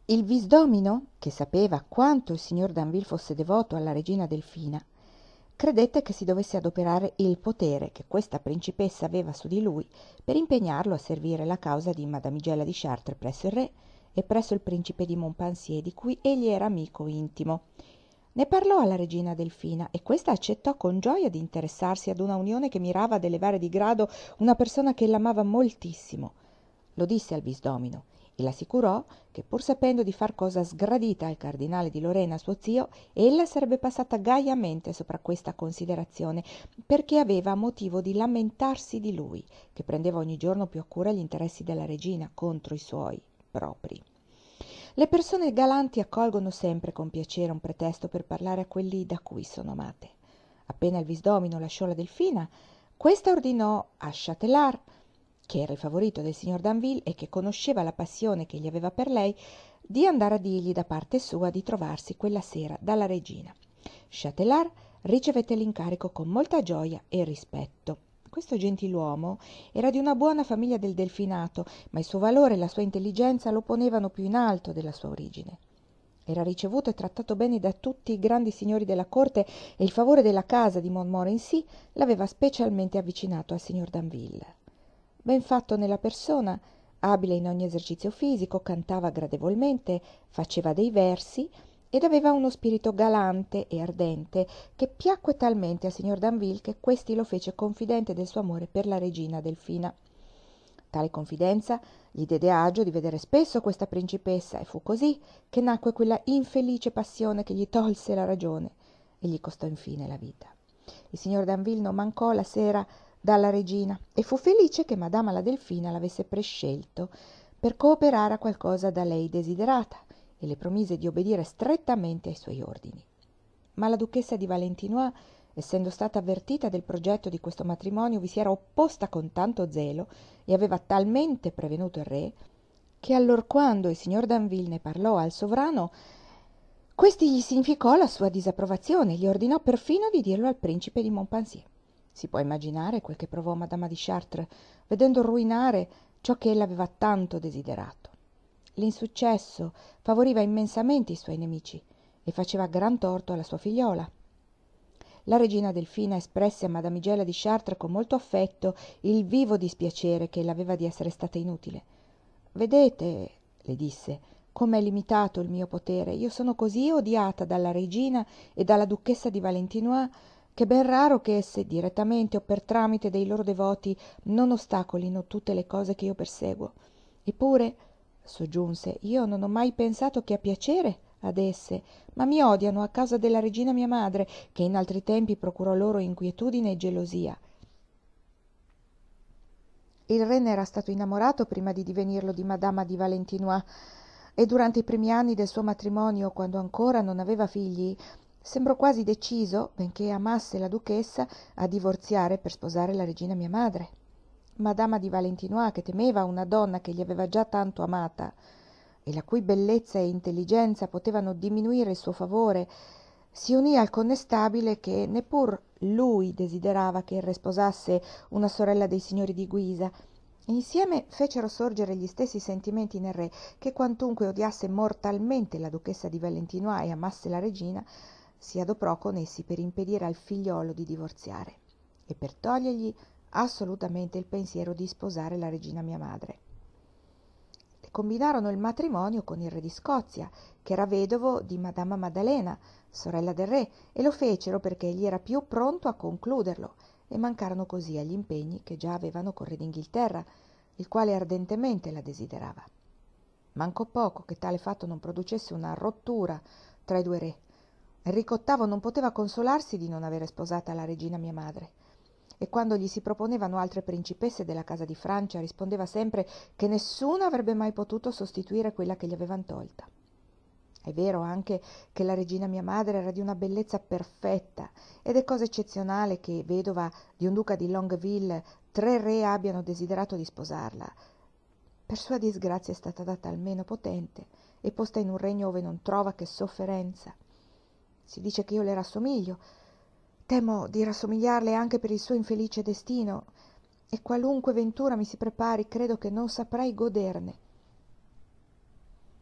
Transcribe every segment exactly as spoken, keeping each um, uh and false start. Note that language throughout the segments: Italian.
Il visdomino, che sapeva quanto il signor Danville fosse devoto alla regina Delfina, credette che si dovesse adoperare il potere che questa principessa aveva su di lui per impegnarlo a servire la causa di Madamigella di Chartres presso il re e presso il principe di Montpensier, di cui egli era amico intimo. Ne parlò alla regina Delfina e questa accettò con gioia di interessarsi ad una unione che mirava ad elevare di grado una persona che l'amava moltissimo. Lo disse al visdomino e l'assicurò che, pur sapendo di far cosa sgradita al cardinale di Lorena, suo zio, ella sarebbe passata gaiamente sopra questa considerazione, perché aveva motivo di lamentarsi di lui, che prendeva ogni giorno più a cura gli interessi della regina contro i suoi propri. Le persone galanti accolgono sempre con piacere un pretesto per parlare a quelli da cui sono amate. Appena il visdomino lasciò la Delfina, questa ordinò a Châtelart, che era il favorito del signor Danville e che conosceva la passione che egli aveva per lei, di andare a dirgli da parte sua di trovarsi quella sera dalla regina. Châtelart ricevette l'incarico con molta gioia e rispetto. Questo gentiluomo era di una buona famiglia del Delfinato, ma il suo valore e la sua intelligenza lo ponevano più in alto della sua origine. Era ricevuto e trattato bene da tutti i grandi signori della corte e il favore della casa di Montmorency l'aveva specialmente avvicinato al signor Danville. Ben fatto nella persona, abile in ogni esercizio fisico, cantava gradevolmente, faceva dei versi ed aveva uno spirito galante e ardente che piacque talmente al signor Danville che questi lo fece confidente del suo amore per la regina Delfina. Tale confidenza gli diede agio di vedere spesso questa principessa e fu così che nacque quella infelice passione che gli tolse la ragione e gli costò infine la vita. Il signor Danville non mancò la sera dalla regina e fu felice che madama la Delfina l'avesse prescelto per cooperare a qualcosa da lei desiderata e le promise di obbedire strettamente ai suoi ordini. Ma la duchessa di Valentinois, essendo stata avvertita del progetto di questo matrimonio, vi si era opposta con tanto zelo e aveva talmente prevenuto il re che allorquando il signor Danville ne parlò al sovrano, questi gli significò la sua disapprovazione e gli ordinò perfino di dirlo al principe di Montpensier. Si può immaginare quel che provò madama di Chartres vedendo ruinare ciò che ella aveva tanto desiderato. L'insuccesso favoriva immensamente i suoi nemici e faceva gran torto alla sua figliola. La regina Delfina espresse a Madamigella di Chartres con molto affetto il vivo dispiacere che ella aveva di essere stata inutile. «Vedete», le disse, «com'è limitato il mio potere. Io sono così odiata dalla regina e dalla duchessa di Valentinois che è ben raro che esse, direttamente o per tramite dei loro devoti, non ostacolino tutte le cose che io perseguo. Eppure», soggiunse, «io non ho mai pensato che a piacere ad esse, ma mi odiano a causa della regina mia madre, che in altri tempi procurò loro inquietudine e gelosia». Il re ne era stato innamorato prima di divenirlo di madama di Valentinois e durante i primi anni del suo matrimonio, quando ancora non aveva figli, sembrò quasi deciso, benché amasse la duchessa, a divorziare per sposare la regina mia madre. Madama di Valentinois, che temeva una donna che gli aveva già tanto amata e la cui bellezza e intelligenza potevano diminuire il suo favore, si unì al connestabile che neppur lui desiderava che il re sposasse una sorella dei signori di Guisa. Insieme fecero sorgere gli stessi sentimenti nel re, che quantunque odiasse mortalmente la duchessa di Valentinois e amasse la regina, si adoperò con essi per impedire al figliolo di divorziare e per togliergli assolutamente il pensiero di sposare la regina mia madre. Le combinarono il matrimonio con il re di Scozia, che era vedovo di madama Maddalena, sorella del re, e lo fecero perché egli era più pronto a concluderlo, e mancarono così agli impegni che già avevano con re d'Inghilterra, il quale ardentemente la desiderava. Mancò poco che tale fatto non producesse una rottura tra i due re. Enrico ottavo non poteva consolarsi di non avere sposata la regina mia madre, e quando gli si proponevano altre principesse della casa di Francia rispondeva sempre che nessuna avrebbe mai potuto sostituire quella che gli avevan tolta. È vero anche che la regina mia madre era di una bellezza perfetta ed è cosa eccezionale che, vedova di un duca di Longueville, tre re abbiano desiderato di sposarla. Per sua disgrazia è stata data al meno potente e posta in un regno ove non trova che sofferenza. Si dice che io le rassomiglio. Temo di rassomigliarle anche per il suo infelice destino, e qualunque ventura mi si prepari credo che non saprei goderne.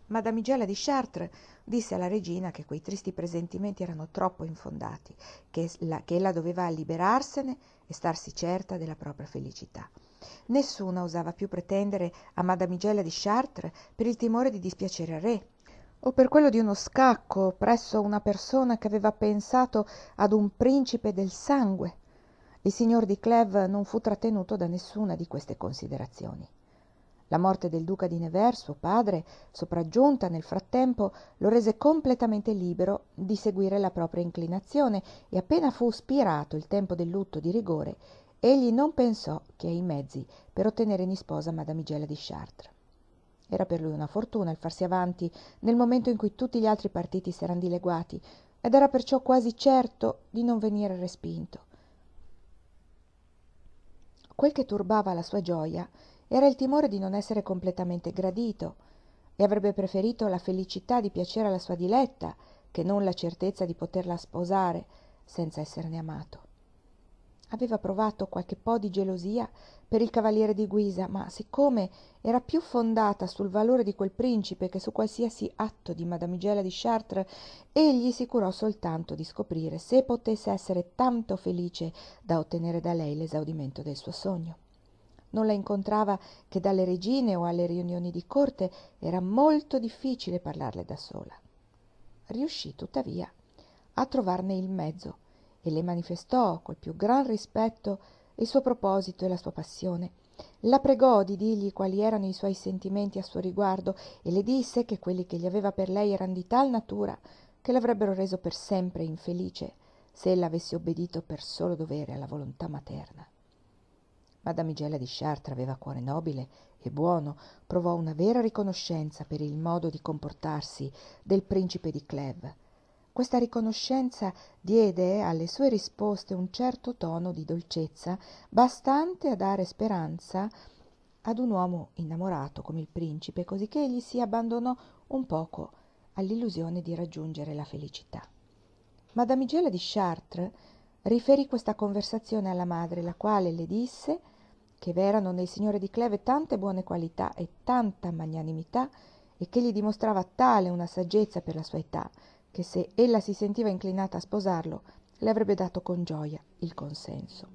Madamigella di Chartres disse alla regina che quei tristi presentimenti erano troppo infondati, che, la, che ella doveva liberarsene e starsi certa della propria felicità. Nessuna osava più pretendere a Madamigella di Chartres per il timore di dispiacere al re, o per quello di uno scacco presso una persona che aveva pensato ad un principe del sangue. Il signor di Clèves non fu trattenuto da nessuna di queste considerazioni. La morte del duca di Nevers, suo padre, sopraggiunta nel frattempo, lo rese completamente libero di seguire la propria inclinazione, e appena fu spirato il tempo del lutto di rigore, egli non pensò che ai mezzi per ottenere in sposa Madamigella di Chartres. Era per lui una fortuna il farsi avanti nel momento in cui tutti gli altri partiti s'eran dileguati, ed era perciò quasi certo di non venire respinto. Quel che turbava la sua gioia era il timore di non essere completamente gradito, e avrebbe preferito la felicità di piacere alla sua diletta che non la certezza di poterla sposare senza esserne amato. Aveva provato qualche po' di gelosia per il cavaliere di Guisa, ma siccome era più fondata sul valore di quel principe che su qualsiasi atto di Madamigella di Chartres, egli si curò soltanto di scoprire se potesse essere tanto felice da ottenere da lei l'esaudimento del suo sogno. Non la incontrava che dalle regine o alle riunioni di corte, era molto difficile parlarle da sola. Riuscì tuttavia a trovarne il mezzo e le manifestò col più gran rispetto il suo proposito e la sua passione. La pregò di dirgli quali erano i suoi sentimenti a suo riguardo, e le disse che quelli che gli aveva per lei eran di tal natura che l'avrebbero reso per sempre infelice se ella avesse obbedito per solo dovere alla volontà materna. Madamigella di Chartres aveva cuore nobile e buono, provò una vera riconoscenza per il modo di comportarsi del principe di Clèves. Questa riconoscenza diede alle sue risposte un certo tono di dolcezza, bastante a dare speranza ad un uomo innamorato come il principe, così che egli si abbandonò un poco all'illusione di raggiungere la felicità. Madamigella di Chartres riferì questa conversazione alla madre, la quale le disse che v'erano nel signore di Clèves tante buone qualità e tanta magnanimità, e che gli dimostrava tale una saggezza per la sua età, che se ella si sentiva inclinata a sposarlo, le avrebbe dato con gioia il consenso.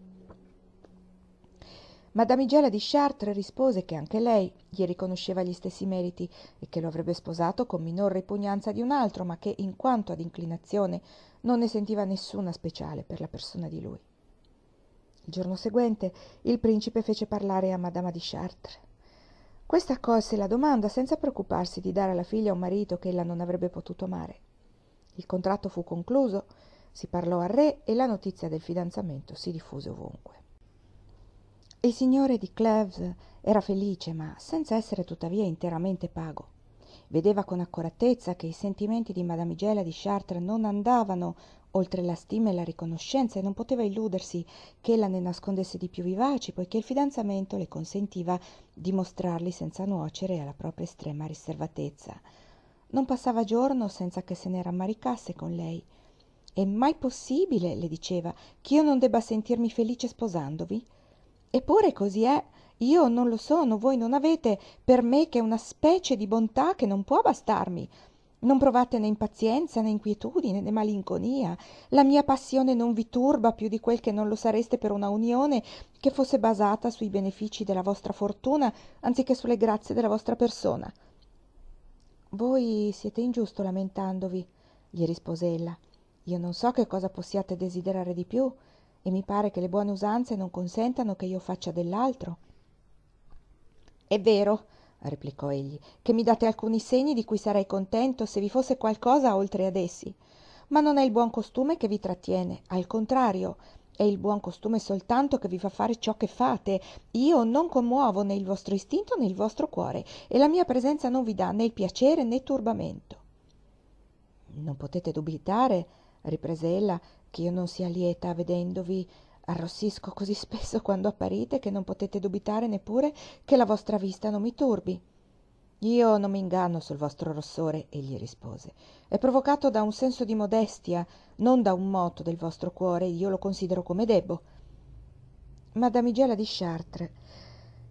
Madamigella di Chartres rispose che anche lei gli riconosceva gli stessi meriti e che lo avrebbe sposato con minor ripugnanza di un altro, ma che, in quanto ad inclinazione, non ne sentiva nessuna speciale per la persona di lui. Il giorno seguente il principe fece parlare a Madama di Chartres. Questa accolse la domanda senza preoccuparsi di dare alla figlia un marito che ella non avrebbe potuto amare. Il contratto fu concluso, si parlò al re e la notizia del fidanzamento si diffuse ovunque. Il signore di Clèves era felice, ma senza essere tuttavia interamente pago. Vedeva con accuratezza che i sentimenti di Madamigella di Chartres non andavano oltre la stima e la riconoscenza, e non poteva illudersi che ella ne nascondesse di più vivaci, poiché il fidanzamento le consentiva di mostrarli senza nuocere alla propria estrema riservatezza. Non passava giorno senza che se ne rammaricasse con lei. «È mai possibile», le diceva, «che io non debba sentirmi felice sposandovi? Eppure così è. Io non lo sono, voi non avete per me che una specie di bontà che non può bastarmi. Non provate né impazienza, né inquietudine, né malinconia. La mia passione non vi turba più di quel che non lo sareste per una unione che fosse basata sui benefici della vostra fortuna anziché sulle grazie della vostra persona». «Voi siete ingiusto lamentandovi», gli rispose ella. «Io non so che cosa possiate desiderare di più, e mi pare che le buone usanze non consentano che io faccia dell'altro». «È vero», replicò egli, «che mi date alcuni segni di cui sarei contento se vi fosse qualcosa oltre ad essi, ma non è il buon costume che vi trattiene, al contrario, è il buon costume soltanto che vi fa fare ciò che fate. Io non commuovo né il vostro istinto né il vostro cuore, e la mia presenza non vi dà né il piacere né turbamento». «Non potete dubitare», riprese ella, «che io non sia lieta vedendovi. Arrossisco così spesso quando apparite che non potete dubitare neppure che la vostra vista non mi turbi». «Io non mi inganno sul vostro rossore», egli rispose. «È provocato da un senso di modestia, non da un moto del vostro cuore, io lo considero come debbo». Madamigella di Chartres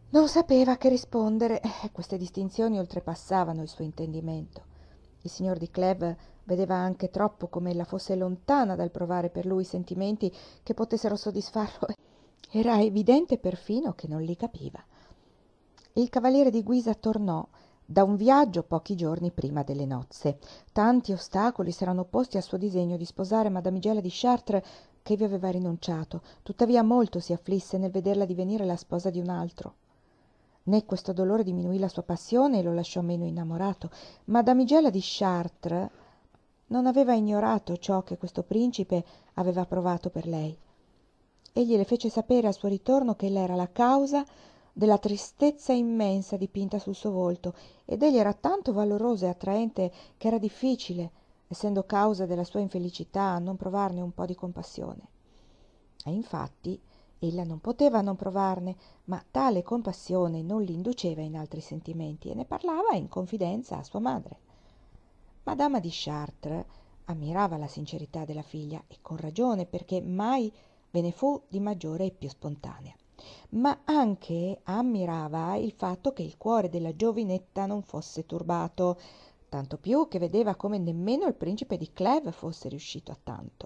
Non sapeva che rispondere, e queste distinzioni oltrepassavano il suo intendimento. Il signor di Clèves vedeva anche troppo come ella fosse lontana dal provare per lui sentimenti che potessero soddisfarlo. Era evidente perfino che non li capiva. Il cavaliere di Guisa tornò da un viaggio pochi giorni prima delle nozze. Tanti ostacoli s'erano opposti al suo disegno di sposare madamigella di Chartres, che vi aveva rinunciato. Tuttavia molto si afflisse nel vederla divenire la sposa di un altro. Né questo dolore diminuì la sua passione e lo lasciò meno innamorato. Madamigella di Chartres non aveva ignorato ciò che questo principe aveva provato per lei. Egli le fece sapere al suo ritorno che ella era la causa della tristezza immensa dipinta sul suo volto, ed egli era tanto valoroso e attraente che era difficile, essendo causa della sua infelicità, non provarne un po' di compassione. E infatti ella non poteva non provarne, ma tale compassione non l'induceva in altri sentimenti, e ne parlava in confidenza a sua madre. Madama di Chartres ammirava la sincerità della figlia, e con ragione, perché mai ve ne fu di maggiore e più spontanea. Ma anche ammirava il fatto che il cuore della giovinetta non fosse turbato, tanto più che vedeva come nemmeno il principe di Clèves fosse riuscito a tanto.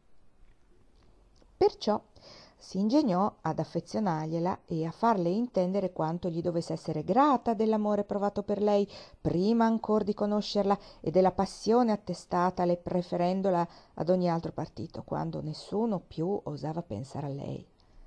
Perciò si ingegnò ad affezionargliela e a farle intendere quanto gli dovesse essere grata dell'amore provato per lei prima ancor di conoscerla e della passione attestatale, preferendola ad ogni altro partito, quando nessuno più osava pensare a lei.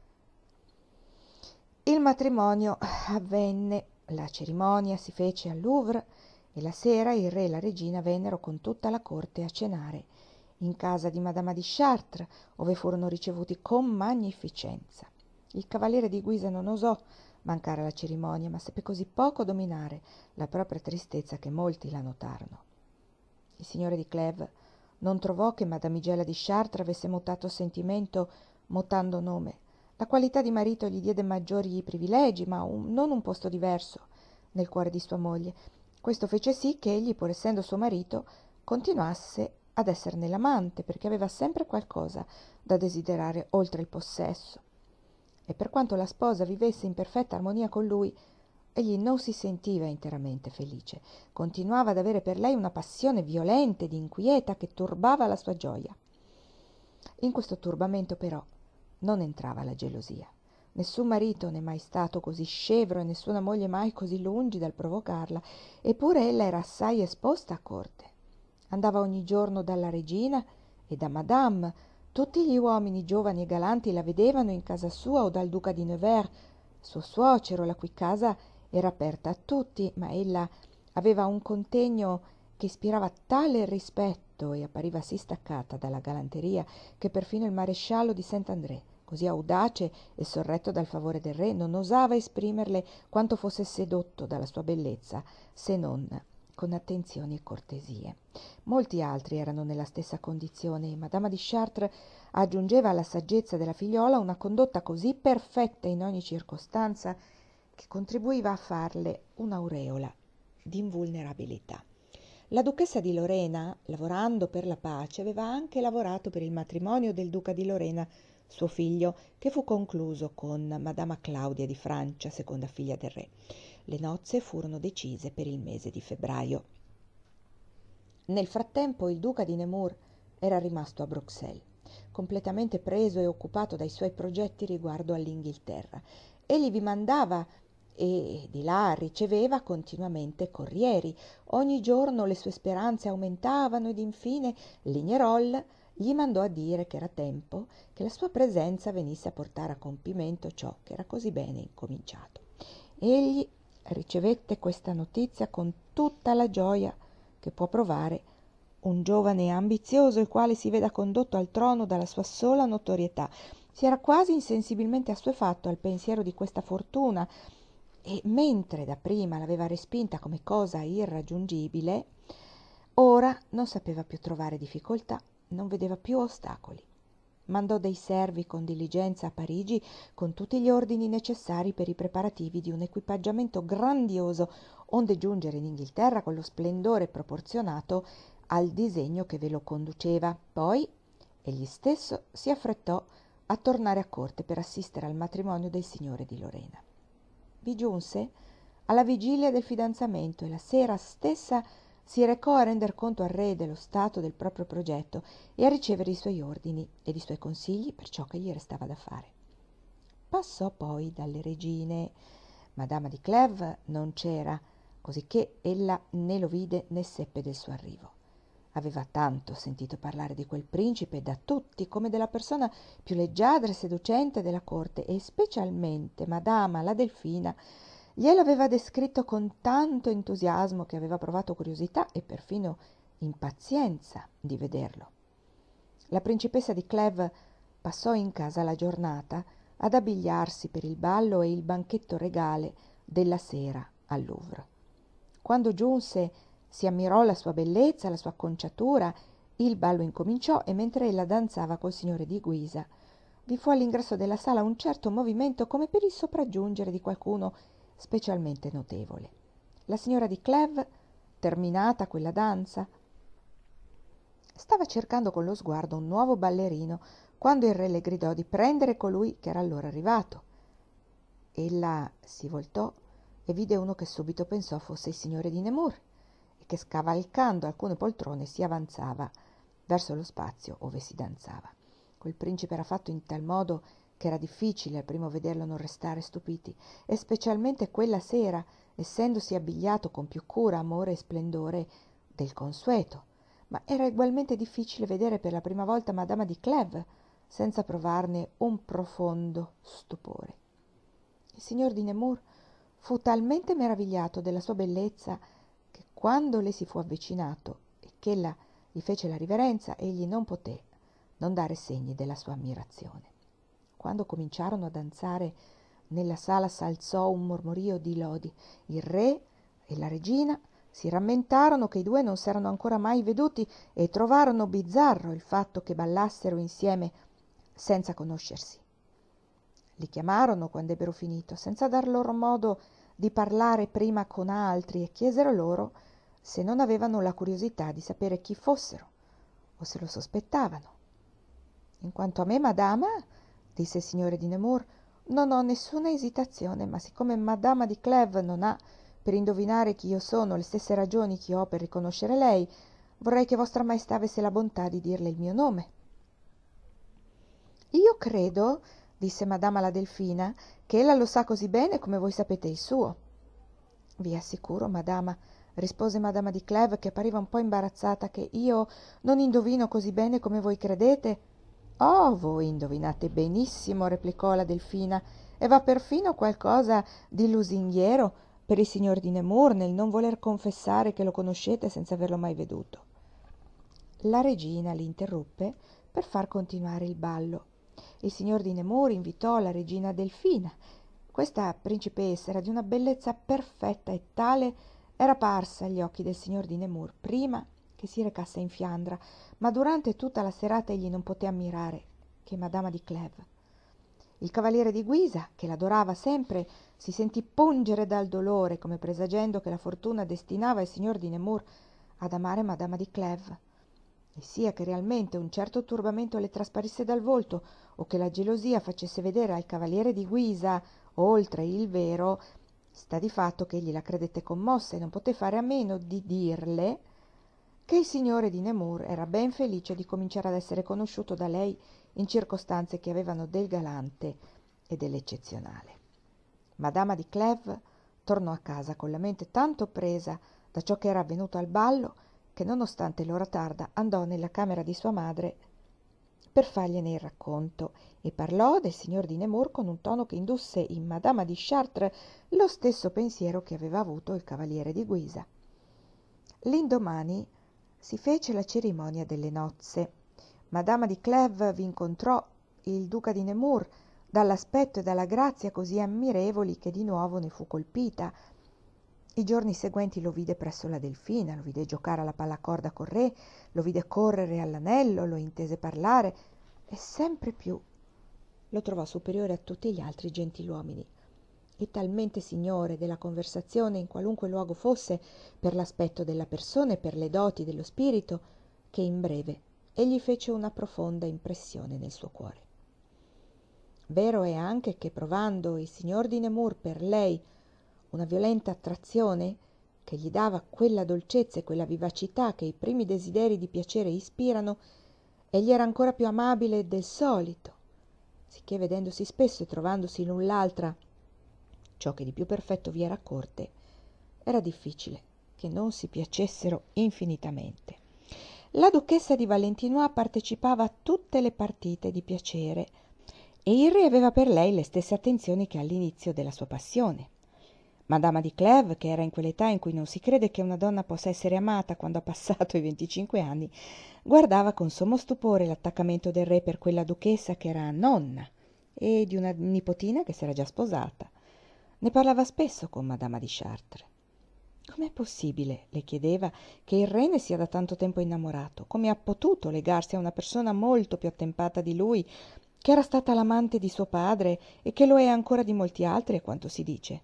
Il matrimonio avvenne, la cerimonia si fece al Louvre e la sera il re e la regina vennero con tutta la corte a cenare in casa di madama di Chartres, ove furono ricevuti con magnificenza. Il cavaliere di Guisa non osò mancare alla cerimonia, ma seppe così poco dominare la propria tristezza che molti la notarono. Il signore di Clèves non trovò che madamigella di Chartres avesse mutato sentimento mutando nome. La qualità di marito gli diede maggiori privilegi, ma un, non un posto diverso nel cuore di sua moglie. Questo fece sì che egli, pur essendo suo marito, continuasse ad esserne l'amante, perché aveva sempre qualcosa da desiderare oltre il possesso. E per quanto la sposa vivesse in perfetta armonia con lui, egli non si sentiva interamente felice. Continuava ad avere per lei una passione violenta ed inquieta che turbava la sua gioia. In questo turbamento però non entrava la gelosia. Nessun marito n'è mai stato così scevro e nessuna moglie mai così lungi dal provocarla, eppure ella era assai esposta a corte. Andava ogni giorno dalla regina e da madame. Tutti gli uomini giovani e galanti la vedevano in casa sua o dal duca di Nevers, suo suocero, la cui casa era aperta a tutti, ma ella aveva un contegno che ispirava tale rispetto e appariva sì staccata dalla galanteria che perfino il maresciallo di Saint-André, così audace e sorretto dal favore del re, non osava esprimerle quanto fosse sedotto dalla sua bellezza, se non con attenzioni e cortesie. Molti altri erano nella stessa condizione e madama di Chartres aggiungeva alla saggezza della figliola una condotta così perfetta in ogni circostanza che contribuiva a farle un'aureola di invulnerabilità. La duchessa di Lorena, lavorando per la pace, aveva anche lavorato per il matrimonio del duca di Lorena, suo figlio, che fu concluso con madama Claudia di Francia, seconda figlia del re. Le nozze furono decise per il mese di febbraio. Nel frattempo il duca di Nemours era rimasto a Bruxelles, completamente preso e occupato dai suoi progetti riguardo all'Inghilterra. Egli vi mandava e di là riceveva continuamente corrieri. Ogni giorno le sue speranze aumentavano ed infine Lignerolles gli mandò a dire che era tempo che la sua presenza venisse a portare a compimento ciò che era così bene incominciato. Egli ricevette questa notizia con tutta la gioia che può provare un giovane ambizioso il quale si veda condotto al trono dalla sua sola notorietà. Si era quasi insensibilmente assuefatto al pensiero di questa fortuna e mentre dapprima l'aveva respinta come cosa irraggiungibile, ora non sapeva più trovare difficoltà, non vedeva più ostacoli. Mandò dei servi con diligenza a Parigi con tutti gli ordini necessari per i preparativi di un equipaggiamento grandioso, onde giungere in Inghilterra con lo splendore proporzionato al disegno che ve lo conduceva. Poi egli stesso si affrettò a tornare a corte per assistere al matrimonio del signore di Lorena. vi giunse alla vigilia del fidanzamento e la sera stessa si recò a render conto al re dello stato del proprio progetto e a ricevere i suoi ordini ed i suoi consigli per ciò che gli restava da fare. Passò poi dalle regine. Madama di Clèves non c'era, cosicché ella né lo vide né seppe del suo arrivo. Aveva tanto sentito parlare di quel principe da tutti come della persona più leggiadra e seducente della corte, e specialmente Madama la Delfina glielo aveva descritto con tanto entusiasmo che aveva provato curiosità e perfino impazienza di vederlo. La principessa di Clèves passò in casa la giornata ad abbigliarsi per il ballo e il banchetto regale della sera al Louvre. Quando giunse si ammirò la sua bellezza, la sua acconciatura. Il ballo incominciò e mentre ella danzava col signore di Guisa vi fu all'ingresso della sala un certo movimento come per il sopraggiungere di qualcuno specialmente notevole. La signora di Clèves, terminata quella danza, stava cercando con lo sguardo un nuovo ballerino quando il re le gridò di prendere colui che era allora arrivato. Ella si voltò e vide uno che subito pensò fosse il signore di Nemours e che, scavalcando alcune poltrone, si avanzava verso lo spazio ove si danzava. Quel principe era fatto in tal modo che era difficile al primo vederlo non restare stupiti, e specialmente quella sera, essendosi abbigliato con più cura, amore e splendore del consueto. Ma era egualmente difficile vedere per la prima volta Madama di Clèves senza provarne un profondo stupore. Il signor di Nemours fu talmente meravigliato della sua bellezza che quando le si fu avvicinato e ch'ella gli fece la riverenza, egli non poté non dare segni della sua ammirazione. Quando cominciarono a danzare nella sala s'alzò un mormorio di lodi. Il re e la regina si rammentarono che i due non s'erano ancora mai veduti e trovarono bizzarro il fatto che ballassero insieme senza conoscersi. Li chiamarono quando ebbero finito, senza dar loro modo di parlare prima con altri, e chiesero loro se non avevano la curiosità di sapere chi fossero o se lo sospettavano. In quanto a me, madama, disse il signore di Nemours, non ho nessuna esitazione, ma siccome Madama di Clèves non ha per indovinare chi io sono le stesse ragioni che ho per riconoscere lei, vorrei che vostra maestà avesse la bontà di dirle il mio nome. Io credo, disse Madama la Delfina, che ella lo sa così bene come voi sapete il suo. Vi assicuro, madama, rispose Madama di Clèves, che appariva un po' imbarazzata, che io non indovino così bene come voi credete. Oh, voi indovinate benissimo, replicò la Delfina, e va perfino qualcosa di lusinghiero per il signor di Nemours nel non voler confessare che lo conoscete senza averlo mai veduto. La regina li interruppe per far continuare il ballo. Il signor di Nemours invitò la regina Delfina. Questa principessa era di una bellezza perfetta e tale era parsa agli occhi del signor di Nemours prima che si recasse in Fiandra, ma durante tutta la serata egli non poté ammirare che Madama di Clèves. Il cavaliere di Guisa, che l'adorava sempre, si sentì pungere dal dolore, come presagendo che la fortuna destinava il signor di Nemours ad amare Madama di Clèves, e sia che realmente un certo turbamento le trasparisse dal volto o che la gelosia facesse vedere al cavaliere di Guisa oltre il vero, sta di fatto che egli la credette commossa e non poté fare a meno di dirle che il signore di Nemours era ben felice di cominciare ad essere conosciuto da lei in circostanze che avevano del galante e dell'eccezionale. Madama di Clèves tornò a casa con la mente tanto presa da ciò che era avvenuto al ballo che, nonostante l'ora tarda, andò nella camera di sua madre per fargliene il racconto e parlò del signor di Nemours con un tono che indusse in Madama di Chartres lo stesso pensiero che aveva avuto il cavaliere di Guisa. L'indomani si fece la cerimonia delle nozze. Madama di Clèves vi incontrò il duca di Nemours dall'aspetto e dalla grazia così ammirevoli che di nuovo ne fu colpita. I giorni seguenti lo vide presso la Delfina, lo vide giocare alla pallacorda col re, lo vide correre all'anello, lo intese parlare e sempre più lo trovò superiore a tutti gli altri gentiluomini e talmente signore della conversazione in qualunque luogo fosse, per l'aspetto della persona e per le doti dello spirito, che in breve egli fece una profonda impressione nel suo cuore. Vero è anche che, provando il signor di Nemours per lei una violenta attrazione che gli dava quella dolcezza e quella vivacità che i primi desideri di piacere ispirano, egli era ancora più amabile del solito, sicché vedendosi spesso e trovandosi l'un l'altra ciò che di più perfetto vi era a corte, era difficile che non si piacessero infinitamente. La duchessa di Valentinois partecipava a tutte le partite di piacere e il re aveva per lei le stesse attenzioni che all'inizio della sua passione. Madama di Clèves, che era in quell'età in cui non si crede che una donna possa essere amata quando ha passato i venticinque anni, guardava con sommo stupore l'attaccamento del re per quella duchessa che era nonna e di una nipotina che s'era già sposata. Ne parlava spesso con Madama di Chartres. Com'è possibile, le chiedeva, che il re ne sia da tanto tempo innamorato? Come ha potuto legarsi a una persona molto più attempata di lui, che era stata l'amante di suo padre e che lo è ancora di molti altri, a quanto si dice?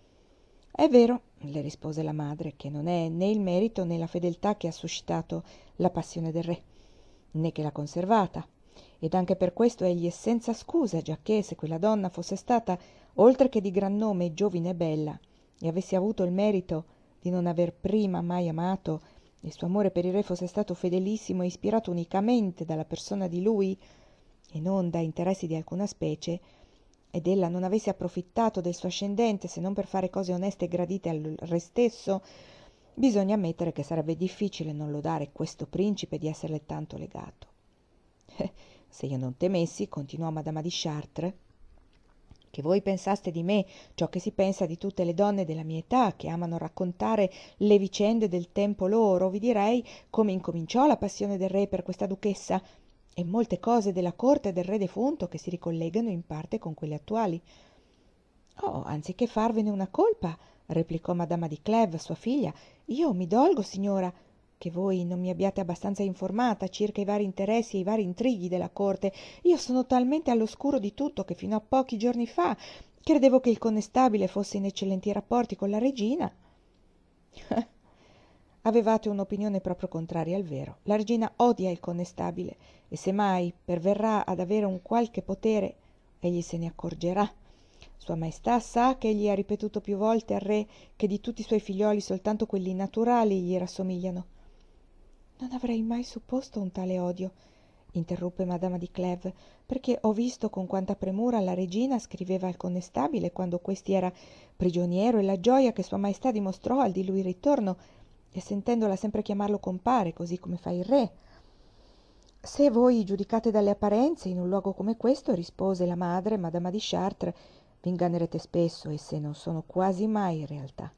È vero, le rispose la madre, che non è né il merito né la fedeltà che ha suscitato la passione del re, né che l'ha conservata, ed anche per questo egli è senza scusa, giacché se quella donna fosse stata, oltre che di gran nome, giovine e bella, e avesse avuto il merito di non aver prima mai amato, e il suo amore per il re fosse stato fedelissimo e ispirato unicamente dalla persona di lui, e non da interessi di alcuna specie, ed ella non avesse approfittato del suo ascendente se non per fare cose oneste e gradite al re stesso, bisogna ammettere che sarebbe difficile non lodare questo principe di esserle tanto legato. Eh, se io non temessi, continuò Madama di Chartres, che voi pensaste di me ciò che si pensa di tutte le donne della mia età, che amano raccontare le vicende del tempo loro, vi direi come incominciò la passione del re per questa duchessa, e molte cose della corte del re defunto che si ricollegano in parte con quelle attuali. Oh, anziché farvene una colpa, replicò Madama di Clèves, sua figlia, io mi dolgo, signora, che voi non mi abbiate abbastanza informata circa i vari interessi e i vari intrighi della corte. Io sono talmente all'oscuro di tutto che fino a pochi giorni fa credevo che il connestabile fosse in eccellenti rapporti con la regina. Avevate un'opinione proprio contraria al vero. La regina odia il connestabile e se mai perverrà ad avere un qualche potere, egli se ne accorgerà. Sua Maestà sa che egli ha ripetuto più volte al re che di tutti i suoi figlioli soltanto quelli naturali gli rassomigliano. Non avrei mai supposto un tale odio, interruppe Madama di Clèves, perché ho visto con quanta premura la regina scriveva al connestabile quando questi era prigioniero e la gioia che Sua Maestà dimostrò al di lui ritorno, e sentendola sempre chiamarlo compare, così come fa il re. Se voi giudicate dalle apparenze in un luogo come questo, rispose la madre, Madama di Chartres, vi ingannerete spesso, esse non sono quasi mai in realtà.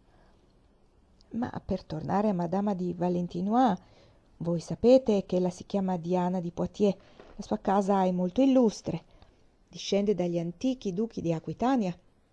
Ma per tornare a Madama di Valentinois, voi sapete che ella si chiama Diana di Poitiers, la sua casa è molto illustre, discende dagli antichi duchi di Aquitania.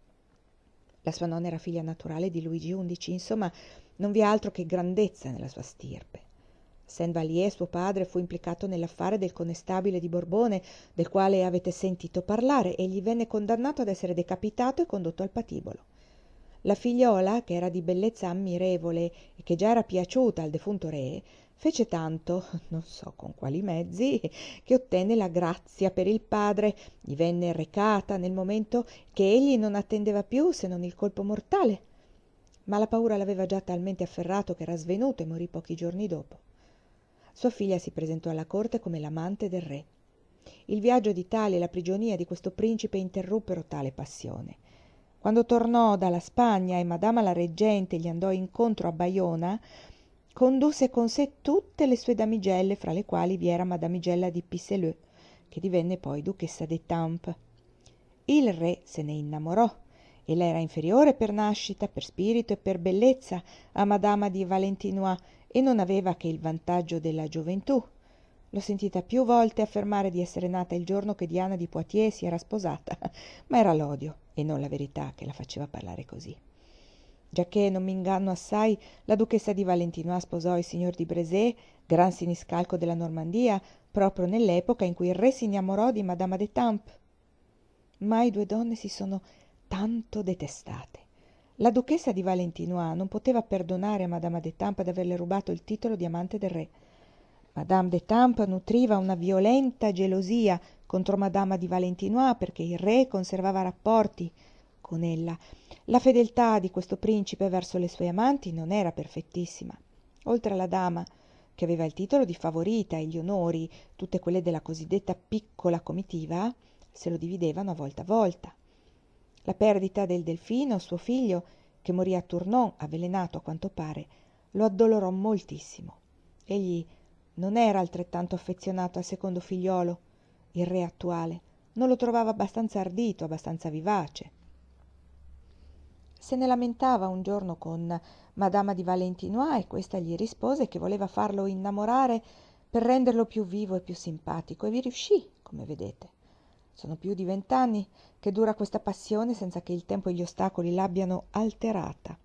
La sua nonna era figlia naturale di Luigi undici, insomma, non vi è altro che grandezza nella sua stirpe. Saint-Vallier, suo padre, fu implicato nell'affare del connestabile di Borbone, del quale avete sentito parlare, e gli venne condannato ad essere decapitato e condotto al patibolo. La figliola, che era di bellezza ammirevole e che già era piaciuta al defunto re, fece tanto, non so con quali mezzi, che ottenne la grazia per il padre, gli venne recata nel momento che egli non attendeva più se non il colpo mortale. Ma la paura l'aveva già talmente afferrato che era svenuto e morì pochi giorni dopo. Sua figlia si presentò alla corte come l'amante del re. Il viaggio d'Italia e la prigionia di questo principe interruppero tale passione. Quando tornò dalla Spagna e Madama la reggente gli andò incontro a Bayona, condusse con sé tutte le sue damigelle, fra le quali vi era Madamigella di Pisseleu, che divenne poi duchessa d'Étampes. Il re se ne innamorò. Ella era inferiore per nascita, per spirito e per bellezza a Madama di Valentinois e non aveva che il vantaggio della gioventù. L'ho sentita più volte affermare di essere nata il giorno che Diana di Poitiers si era sposata, ma era l'odio e non la verità che la faceva parlare così. Giacché non mi inganno assai, la duchessa di Valentinois sposò il signor di Brezé, gran siniscalco della Normandia, proprio nell'epoca in cui il re si innamorò di Madama d'Étampes. Mai due donne si sono tanto detestate. La duchessa di Valentinois non poteva perdonare a Madama d'Étampes d'averle rubato il titolo di amante del re. Madame d'Etampes nutriva una violenta gelosia contro Madama di Valentinois perché il re conservava rapporti con ella. La fedeltà di questo principe verso le sue amanti non era perfettissima. Oltre alla dama, che aveva il titolo di favorita e gli onori, tutte quelle della cosiddetta piccola comitiva, se lo dividevano a volta a volta. La perdita del delfino, suo figlio, che morì a Tournon, avvelenato a quanto pare, lo addolorò moltissimo. Egli non era altrettanto affezionato al secondo figliolo, il re attuale, non lo trovava abbastanza ardito, abbastanza vivace. Se ne lamentava un giorno con Madama di Valentinois e questa gli rispose che voleva farlo innamorare per renderlo più vivo e più simpatico, e vi riuscì, come vedete. Sono più di vent'anni che dura questa passione senza che il tempo e gli ostacoli l'abbiano alterata.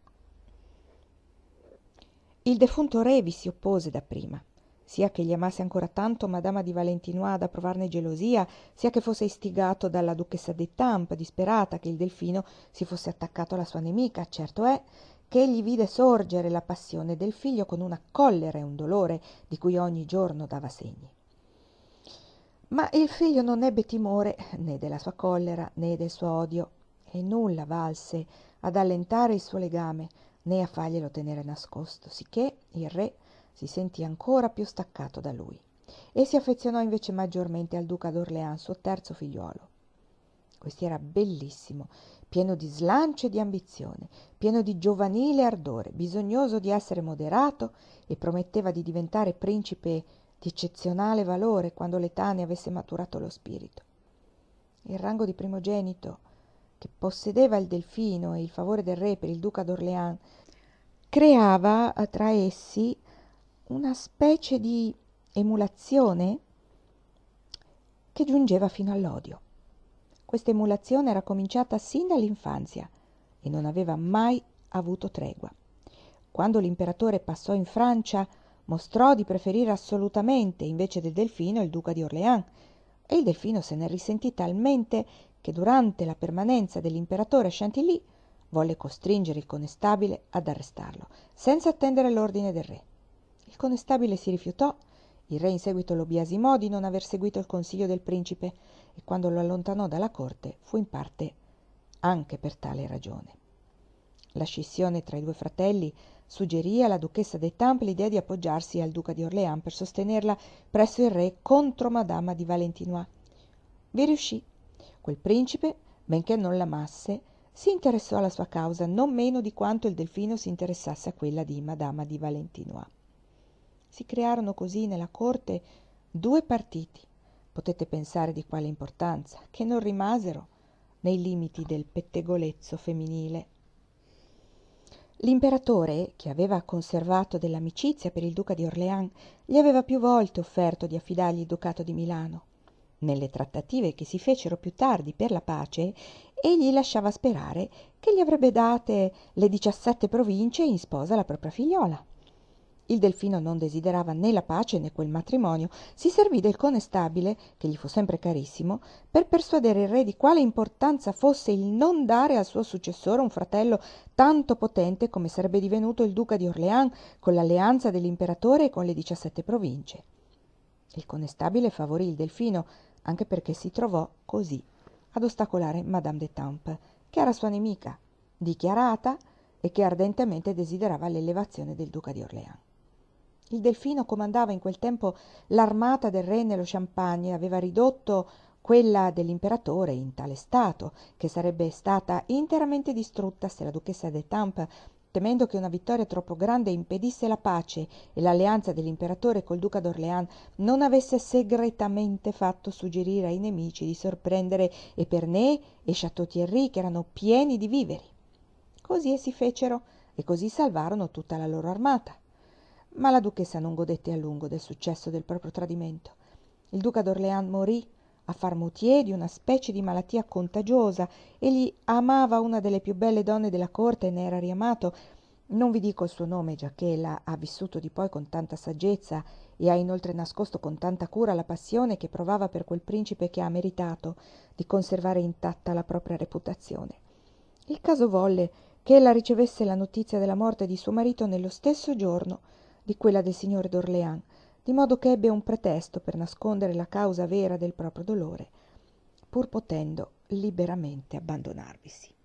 Il defunto re vi si oppose dapprima, sia che gli amasse ancora tanto Madama di Valentinois da provarne gelosia, sia che fosse istigato dalla duchessa d'Etampes, disperata che il delfino si fosse attaccato alla sua nemica. Certo è che egli vide sorgere la passione del figlio con una collera e un dolore di cui ogni giorno dava segni. Ma il figlio non ebbe timore né della sua collera né del suo odio, e nulla valse ad allentare il suo legame né a farglielo tenere nascosto, sicché il re si sentì ancora più staccato da lui e si affezionò invece maggiormente al duca d'Orléans, suo terzo figliuolo. Questi era bellissimo, pieno di slancio e di ambizione, pieno di giovanile ardore, bisognoso di essere moderato, e prometteva di diventare principe di eccezionale valore quando l'età ne avesse maturato lo spirito. Il rango di primogenito, che possedeva il delfino e il favore del re per il duca d'Orléans, creava tra essi una specie di emulazione che giungeva fino all'odio. Questa emulazione era cominciata sin dall'infanzia e non aveva mai avuto tregua. Quando l'imperatore passò in Francia, mostrò di preferire assolutamente invece del delfino il duca di Orléans, e il delfino se ne risentì talmente che durante la permanenza dell'imperatore a Chantilly volle costringere il conestabile ad arrestarlo, senza attendere l'ordine del re. Il conestabile si rifiutò, il re in seguito lo biasimò di non aver seguito il consiglio del principe, e quando lo allontanò dalla corte fu in parte anche per tale ragione. La scissione tra i due fratelli suggerì alla duchessa d'Etampes l'idea di appoggiarsi al duca di Orléans per sostenerla presso il re contro Madama di Valentinois. Vi riuscì. Quel principe, benché non l'amasse, si interessò alla sua causa non meno di quanto il delfino si interessasse a quella di Madama di Valentinois. Si crearono così nella corte due partiti, potete pensare di quale importanza, che non rimasero nei limiti del pettegolezzo femminile. L'imperatore, che aveva conservato dell'amicizia per il duca di Orléans, gli aveva più volte offerto di affidargli il ducato di Milano. Nelle trattative che si fecero più tardi per la pace, egli lasciava sperare che gli avrebbe date le diciassette province in sposa alla propria figliola. Il delfino non desiderava né la pace né quel matrimonio, si servì del conestabile, che gli fu sempre carissimo, per persuadere il re di quale importanza fosse il non dare al suo successore un fratello tanto potente come sarebbe divenuto il duca di Orléans con l'alleanza dell'imperatore e con le diciassette province. Il conestabile favorì il delfino, anche perché si trovò così ad ostacolare Madame d'Etampes, che era sua nemica, dichiarata, e che ardentemente desiderava l'elevazione del duca di Orléans. Il delfino comandava in quel tempo l'armata del re nello Champagne e aveva ridotto quella dell'imperatore in tale stato che sarebbe stata interamente distrutta se la duchessa d'Etampes, temendo che una vittoria troppo grande impedisse la pace e l'alleanza dell'imperatore col duca d'Orléans, non avesse segretamente fatto suggerire ai nemici di sorprendere Épernay e Château-Thierry, che erano pieni di viveri. Così essi fecero e così salvarono tutta la loro armata. Ma la duchessa non godette a lungo del successo del proprio tradimento. Il duca d'Orléans morì a Farmoutier di una specie di malattia contagiosa. Egli amava una delle più belle donne della corte e ne era riamato. Non vi dico il suo nome, giacché ella ha vissuto di poi con tanta saggezza e ha inoltre nascosto con tanta cura la passione che provava per quel principe che ha meritato di conservare intatta la propria reputazione. Il caso volle che ella ricevesse la notizia della morte di suo marito nello stesso giorno di quella del signore d'Orléans, di modo che ebbe un pretesto per nascondere la causa vera del proprio dolore, pur potendo liberamente abbandonarvisi.